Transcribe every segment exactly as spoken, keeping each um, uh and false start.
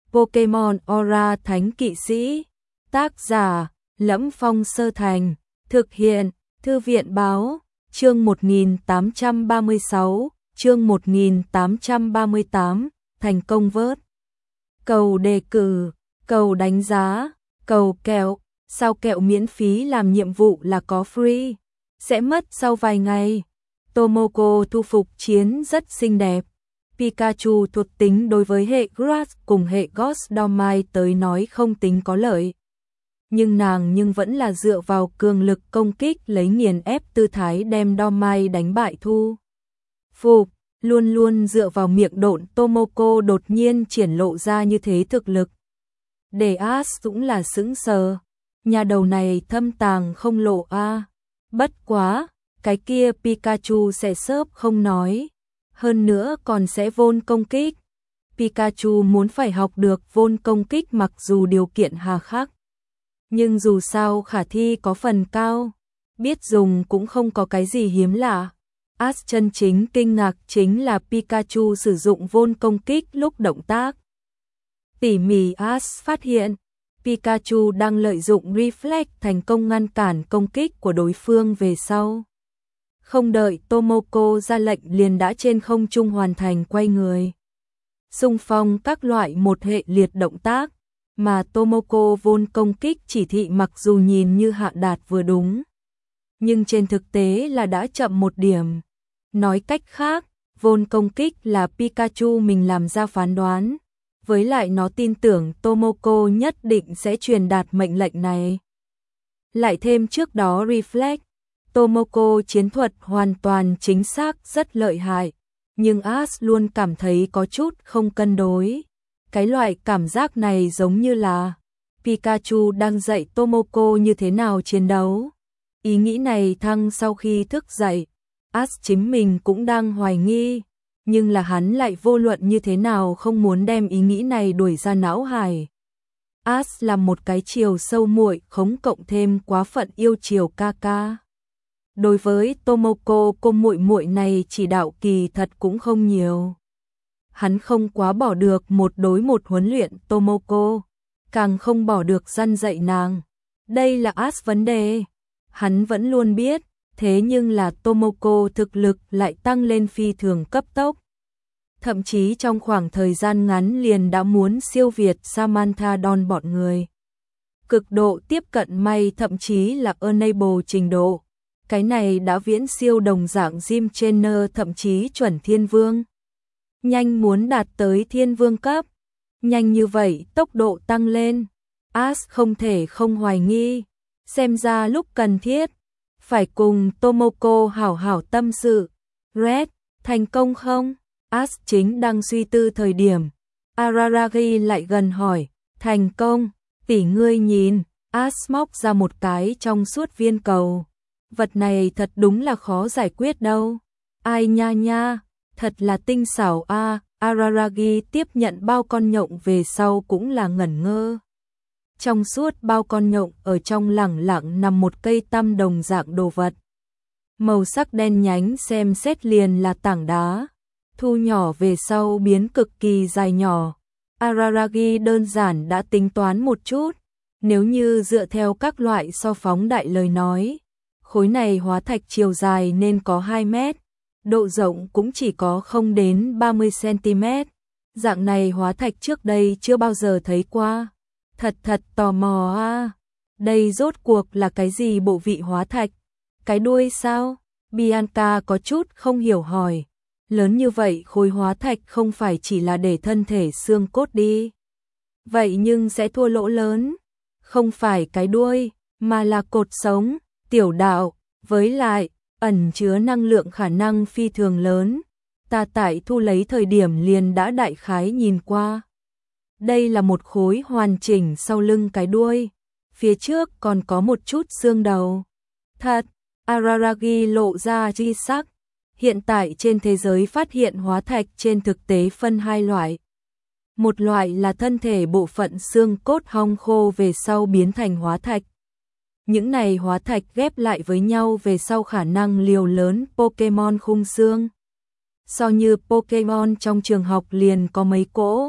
Pokemon Aura Thánh Kỵ Sĩ. Tác giả: Lẫm Phong Sơ Thành. Thực hiện: Thư viện báo. Chương một nghìn tám trăm ba mươi sáu, chương một nghìn tám trăm ba mươi tám, thành công vớt. Cầu đề cử, cầu đánh giá, cầu kẹo, sao kẹo miễn phí làm nhiệm vụ là có free, sẽ mất sau vài ngày. Tomoko thu phục chiến rất xinh đẹp. Pikachu thuộc tính đối với hệ Grass cùng hệ Ghost Dormai tới nói không tính có lợi. Nhưng nàng nhưng vẫn là dựa vào cường lực công kích lấy nghiền ép tư thái đem Dormai đánh bại thu phục, luôn luôn dựa vào miệng độn Tomoko đột nhiên triển lộ ra như thế thực lực. Để Ash cũng là sững sờ, nhà đầu này thâm tàng không lộ a. À. Bất quá, cái kia Pikachu sẽ sớp không nói, hơn nữa còn sẽ vôn công kích. Pikachu muốn phải học được vôn công kích mặc dù điều kiện hà khắc. Nhưng dù sao khả thi có phần cao, biết dùng cũng không có cái gì hiếm lạ. Ash chân chính kinh ngạc chính là Pikachu sử dụng vôn công kích lúc động tác. Tỉ mỉ Ash phát hiện, Pikachu đang lợi dụng Reflect thành công ngăn cản công kích của đối phương về sau. Không đợi Tomoko ra lệnh liền đã trên không trung hoàn thành quay người. Xung phong các loại một hệ liệt động tác. Mà Tomoko vôn công kích chỉ thị mặc dù nhìn như hạ đạt vừa đúng, nhưng trên thực tế là đã chậm một điểm. Nói cách khác, vôn công kích là Pikachu mình làm ra phán đoán, với lại nó tin tưởng Tomoko nhất định sẽ truyền đạt mệnh lệnh này. Lại thêm trước đó Reflect, Tomoko chiến thuật hoàn toàn chính xác rất lợi hại, nhưng Ash luôn cảm thấy có chút không cân đối. Cái loại cảm giác này giống như là Pikachu đang dạy Tomoko như thế nào chiến đấu. Ý nghĩ này thăng sau khi thức dậy, Ash chính mình cũng đang hoài nghi, nhưng là hắn lại vô luận như thế nào không muốn đem ý nghĩ này đuổi ra não hải. Ash là một cái chiều sâu muội khống cộng thêm quá phận yêu chiều ca ca. Đối với Tomoko cô muội muội này chỉ đạo kỳ thật cũng không nhiều. Hắn không quá bỏ được một đối một huấn luyện Tomoko, càng không bỏ được răn dạy nàng. Đây là Ash vấn đề. Hắn vẫn luôn biết, thế nhưng là Tomoko thực lực lại tăng lên phi thường cấp tốc. Thậm chí trong khoảng thời gian ngắn liền đã muốn siêu việt Samantha Dawn bọn người. Cực độ tiếp cận may thậm chí là unable trình độ. Cái này đã viễn siêu đồng dạng Jim Trainer thậm chí chuẩn thiên vương. Nhanh muốn đạt tới thiên vương cấp. Nhanh như vậy tốc độ tăng lên. Ash không thể không hoài nghi. Xem ra lúc cần thiết, phải cùng Tomoko hảo hảo tâm sự. Red, thành công không? Ash chính đang suy tư thời điểm. Araragi lại gần hỏi. Thành công, tỷ ngươi nhìn. Ash móc ra một cái trong suốt viên cầu. Vật này thật đúng là khó giải quyết đâu. Ai nha nha. Thật là tinh xảo a. À. Araragi tiếp nhận bao con nhộng về sau cũng là ngẩn ngơ. Trong suốt bao con nhộng ở trong lẳng lặng nằm một cây tăm đồng dạng đồ vật. Màu sắc đen nhánh xem xét liền là tảng đá. Thu nhỏ về sau biến cực kỳ dài nhỏ. Araragi đơn giản đã tính toán một chút. Nếu như dựa theo các loại so phóng đại lời nói, khối này hóa thạch chiều dài nên có hai mét. Độ rộng cũng chỉ có không đến ba mươi xăng-ti-mét. Dạng này hóa thạch trước đây chưa bao giờ thấy qua. Thật thật tò mò a. À. Đây rốt cuộc là cái gì bộ vị hóa thạch? Cái đuôi sao? Bianca có chút không hiểu hỏi. Lớn như vậy khối hóa thạch không phải chỉ là để thân thể xương cốt đi. Vậy nhưng sẽ thua lỗ lớn. Không phải cái đuôi, mà là cột sống, tiểu đạo, với lại ẩn chứa năng lượng khả năng phi thường lớn. Ta tại thu lấy thời điểm liền đã đại khái nhìn qua. Đây là một khối hoàn chỉnh sau lưng cái đuôi. Phía trước còn có một chút xương đầu. Thật, Araragi lộ ra chi sắc. Hiện tại trên thế giới phát hiện hóa thạch trên thực tế phân hai loại. Một loại là thân thể bộ phận xương cốt hong khô về sau biến thành hóa thạch. Những này hóa thạch ghép lại với nhau về sau khả năng liều lớn Pokemon khung xương. So như Pokemon trong trường học liền có mấy cỗ,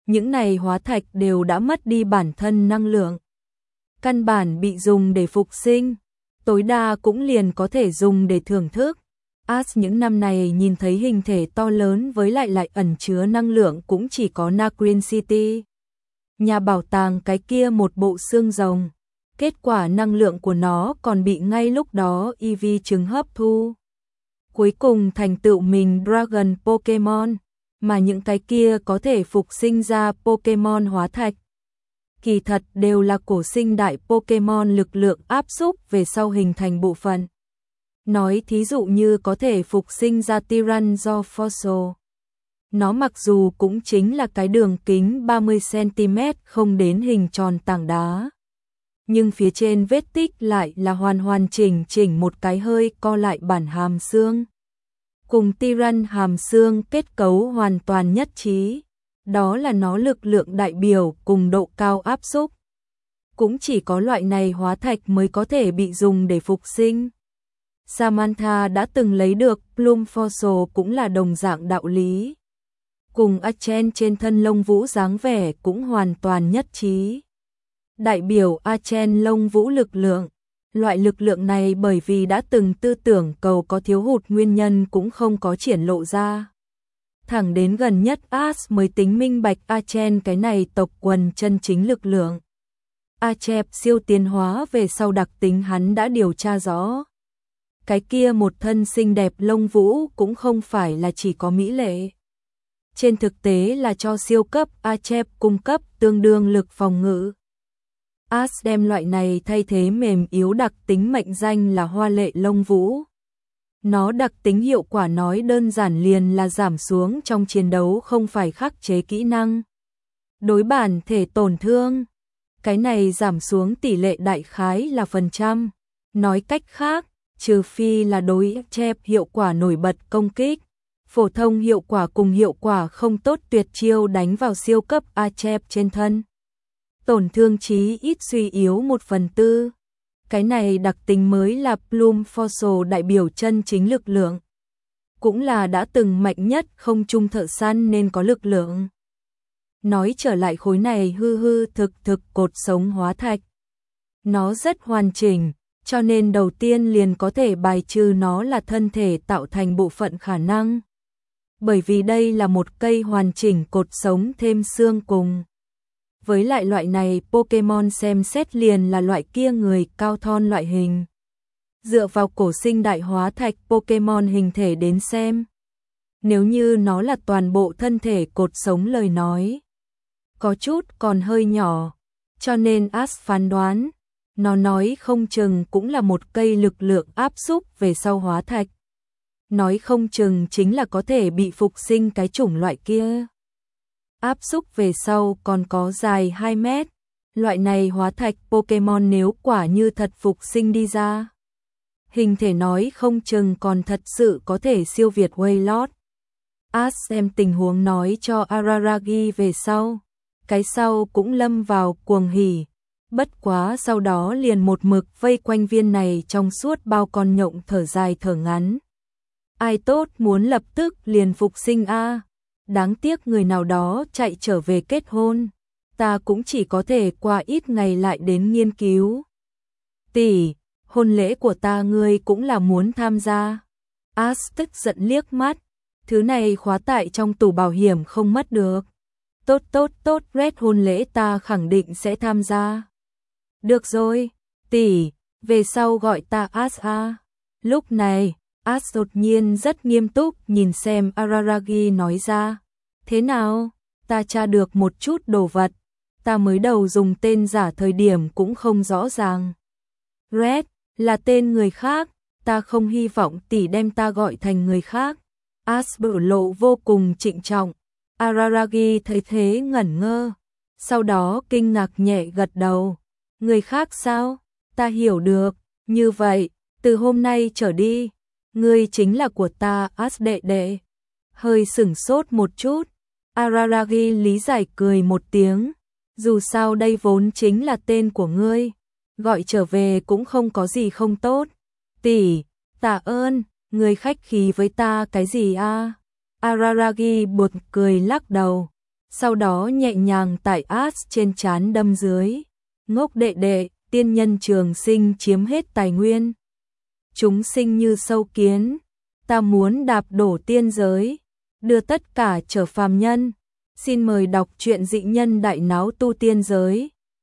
những này hóa thạch đều đã mất đi bản thân năng lượng. Căn bản bị dùng để phục sinh, tối đa cũng liền có thể dùng để thưởng thức. Ash những năm này nhìn thấy hình thể to lớn với lại lại ẩn chứa năng lượng cũng chỉ có Nagrin City. Nhà bảo tàng cái kia một bộ xương rồng. Kết quả năng lượng của nó còn bị ngay lúc đó Eevee trứng hấp thu. Cuối cùng thành tựu mình Dragon Pokemon, mà những cái kia có thể phục sinh ra Pokemon hóa thạch. Kỳ thật đều là cổ sinh đại Pokemon lực lượng áp xúc về sau hình thành bộ phận. Nói thí dụ như có thể phục sinh ra Tyrannosaurus Fossil. Nó mặc dù cũng chính là cái đường kính ba mươi xăng-ti-mét không đến hình tròn tảng đá. Nhưng phía trên vết tích lại là hoàn hoàn chỉnh chỉnh một cái hơi co lại bản hàm xương. Cùng Tyran hàm xương kết cấu hoàn toàn nhất trí. Đó là nó lực lượng đại biểu cùng độ cao áp xúc. Cũng chỉ có loại này hóa thạch mới có thể bị dùng để phục sinh. Samantha đã từng lấy được Plum Fossil cũng là đồng dạng đạo lý. Cùng Archen trên thân lông vũ dáng vẻ cũng hoàn toàn nhất trí. Đại biểu Archen lông vũ lực lượng. Loại lực lượng này bởi vì đã từng tư tưởng cầu có thiếu hụt nguyên nhân cũng không có triển lộ ra. Thẳng đến gần nhất Ash mới tính minh bạch Archen cái này tộc quần chân chính lực lượng. Archep siêu tiến hóa về sau đặc tính hắn đã điều tra rõ. Cái kia một thân xinh đẹp lông vũ cũng không phải là chỉ có mỹ lệ. Trên thực tế là cho siêu cấp Archep cung cấp tương đương lực phòng ngự. Ash đem loại này thay thế mềm yếu đặc tính mệnh danh là hoa lệ lông vũ. Nó đặc tính hiệu quả nói đơn giản liền là giảm xuống trong chiến đấu không phải khắc chế kỹ năng. Đối bản thể tổn thương. Cái này giảm xuống tỷ lệ đại khái là phần trăm. Nói cách khác, trừ phi là đối Archep hiệu quả nổi bật công kích. Phổ thông hiệu quả cùng hiệu quả không tốt tuyệt chiêu đánh vào siêu cấp Archep trên thân. Tổn thương chí ít suy yếu một phần tư. Cái này đặc tính mới là Plum Fossil đại biểu chân chính lực lượng. Cũng là đã từng mạnh nhất không trung thợ săn nên có lực lượng. Nói trở lại khối này hư hư thực thực cột sống hóa thạch. Nó rất hoàn chỉnh, cho nên đầu tiên liền có thể bài trừ nó là thân thể tạo thành bộ phận khả năng. Bởi vì đây là một cây hoàn chỉnh cột sống thêm xương cùng. Với lại loại này Pokemon xem xét liền là loại kia người cao thon loại hình. Dựa vào cổ sinh đại hóa thạch Pokemon hình thể đến xem. Nếu như nó là toàn bộ thân thể cột sống lời nói. Có chút còn hơi nhỏ. Cho nên Ash phán đoán. Nó nói không chừng cũng là một cây lực lượng áp xúc về sau hóa thạch. Nói không chừng chính là có thể bị phục sinh cái chủng loại kia. Áp xúc về sau còn có dài hai mét. Loại này hóa thạch Pokemon nếu quả như thật phục sinh đi ra. Hình thể nói không chừng còn thật sự có thể siêu việt Wailord. Ash xem tình huống nói cho Araragi về sau. Cái sau cũng lâm vào cuồng hỉ. Bất quá sau đó liền một mực vây quanh viên này trong suốt bao con nhộng thở dài thở ngắn. Ai tốt muốn lập tức liền phục sinh a. Đáng tiếc người nào đó chạy trở về kết hôn. Ta cũng chỉ có thể qua ít ngày lại đến nghiên cứu. Tỷ, hôn lễ của ta ngươi cũng là muốn tham gia. Ash tức giận liếc mắt. Thứ này khóa tại trong tủ bảo hiểm không mất được. Tốt tốt tốt, Red hôn lễ ta khẳng định sẽ tham gia. Được rồi, tỷ, về sau gọi ta Ash a. Lúc này, Ash đột nhiên rất nghiêm túc nhìn xem Araragi nói ra. Thế nào, ta tra được một chút đồ vật. Ta mới đầu dùng tên giả thời điểm cũng không rõ ràng. Red là tên người khác, ta không hy vọng tỷ đem ta gọi thành người khác. Ash biểu lộ vô cùng trịnh trọng. Araragi thấy thế ngẩn ngơ. Sau đó kinh ngạc nhẹ gật đầu. Người khác sao? Ta hiểu được. Như vậy, từ hôm nay trở đi, ngươi chính là của ta, Ash đệ đệ. Hơi sửng sốt một chút. Araragi lý giải cười một tiếng. Dù sao đây vốn chính là tên của ngươi. Gọi trở về cũng không có gì không tốt. Tỷ, tạ ơn, ngươi khách khí với ta cái gì a? Araragi buột cười lắc đầu. sau đó nhẹ nhàng tải át trên trán đâm dưới. Ngốc đệ đệ, tiên nhân trường sinh chiếm hết tài nguyên. Chúng sinh như sâu kiến, ta muốn đạp đổ tiên giới, đưa tất cả trở phàm nhân. Xin mời đọc truyện Dị Nhân Đại Náo Tu Tiên Giới.